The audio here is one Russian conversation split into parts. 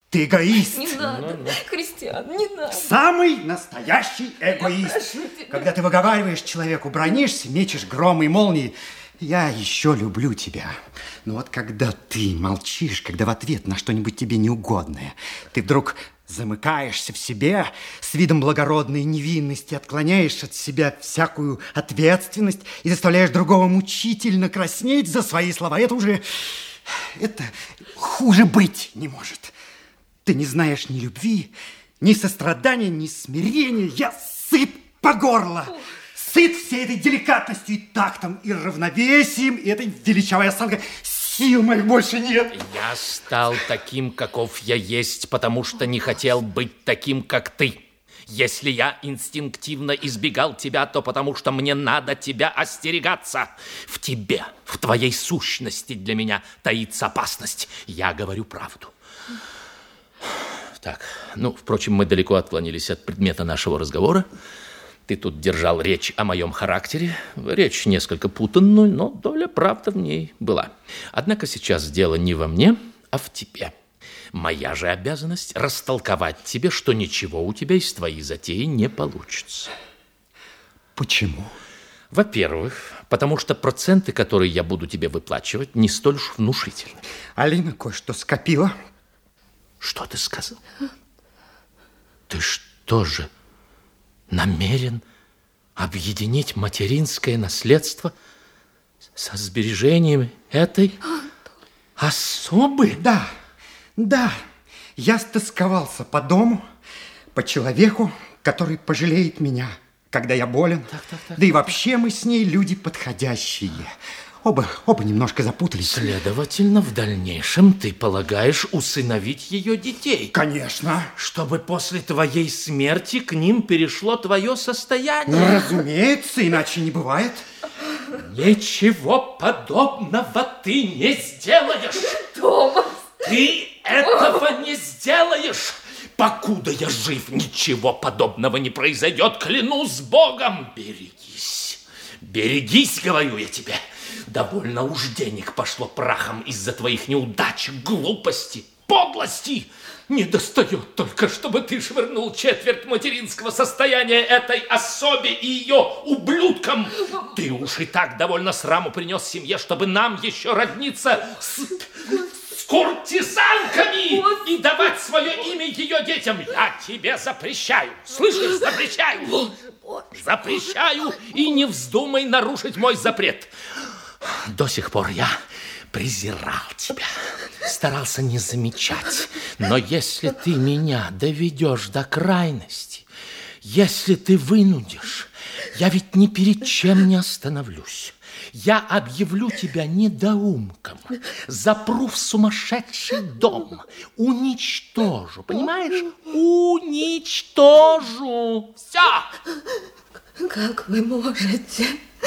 Ты эгоист. Не надо, Кристиан, не надо. Самый настоящий эгоист. Когда ты выговариваешь человеку, бранишься, мечешь громы и молнии. Я еще люблю тебя. Но вот когда ты молчишь, когда в ответ на что-нибудь тебе неугодное, ты вдруг замыкаешься в себе с видом благородной невинности, отклоняешь от себя всякую ответственность и заставляешь другого мучительно краснеть за свои слова. Это хуже быть не может. Ты не знаешь ни любви, ни сострадания, ни смирения. Я сыт по горло. Сыт всей этой деликатностью и тактом, и равновесием, и этой величавой осанкой. Сил моих больше нет. Я стал таким, каков я есть, потому что не хотел быть таким, как ты. Если я инстинктивно избегал тебя, то потому что мне надо тебя остерегаться. В тебе, в твоей сущности для меня таится опасность. Я говорю правду. Так, впрочем, мы далеко отклонились от предмета нашего разговора. Ты тут держал речь о моем характере. Речь несколько путанную, но доля правды в ней была. Однако сейчас дело не во мне, а в тебе. Моя же обязанность растолковать тебе, что ничего у тебя из твоей затеи не получится. Почему? Во-первых, потому что проценты, которые я буду тебе выплачивать, не столь уж внушительны. Алина кое-что скопила. Что ты сказал? Ты что же намерен объединить материнское наследство со сбережениями этой особы? Да. Я стосковался по дому, по человеку, который пожалеет меня, когда я болен. Да и вообще мы с ней люди подходящие. Оба немножко запутались. Следовательно, в дальнейшем ты полагаешь усыновить ее детей? Конечно. Чтобы после твоей смерти к ним перешло твое состояние? Разумеется, иначе не бывает. Ничего подобного ты не сделаешь. Томас! Ты этого не сделаешь. Покуда я жив, ничего подобного не произойдет, клянусь Богом. Берегись. Берегись, говорю я тебе. Довольно уж денег пошло прахом из-за твоих неудач, глупости, подлости. Не достает только, чтобы ты швырнул четверть материнского состояния этой особе и ее ублюдкам. Ты уж и так довольно сраму принес семье, чтобы нам еще родниться с куртизанками и давать свое имя ее детям. Я тебе запрещаю. Слышишь, запрещаю. Запрещаю, и не вздумай нарушить мой запрет. До сих пор я презирал тебя, старался не замечать. Но если ты меня доведешь до крайности, если ты вынудишь, я ведь ни перед чем не остановлюсь. Я объявлю тебя недоумком, запру в сумасшедший дом, уничтожу, понимаешь? Уничтожу. Все. Как вы можете?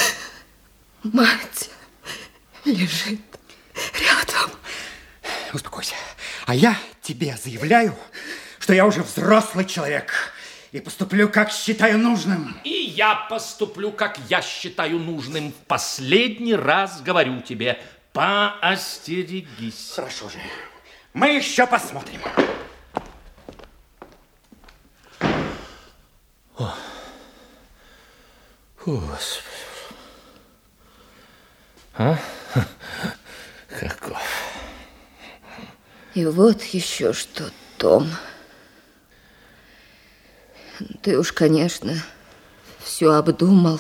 Мать лежит рядом. Успокойся. А я тебе заявляю, что я уже взрослый человек и поступлю, как считаю нужным. И я поступлю, как я считаю нужным. В последний раз говорю тебе, поостерегись. Хорошо же. Мы еще посмотрим. Господи. А? Каков. И вот еще что, Том. Ты уж, конечно, все обдумал.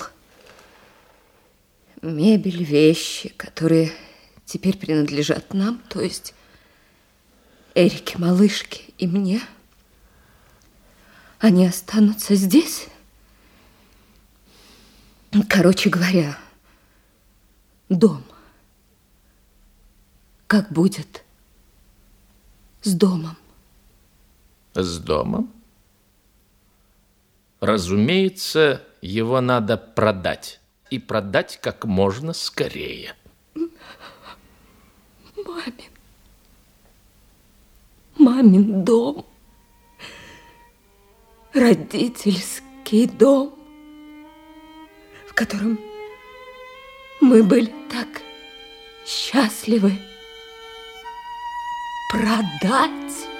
Мебель, вещи, которые теперь принадлежат нам, то есть Эрике, малышке и мне, они останутся здесь? Короче говоря, дом. Как будет с домом? С домом? Разумеется, его надо продать. И продать как можно скорее. Мамин дом. Родительский дом, в котором мы были так счастливы. Продать?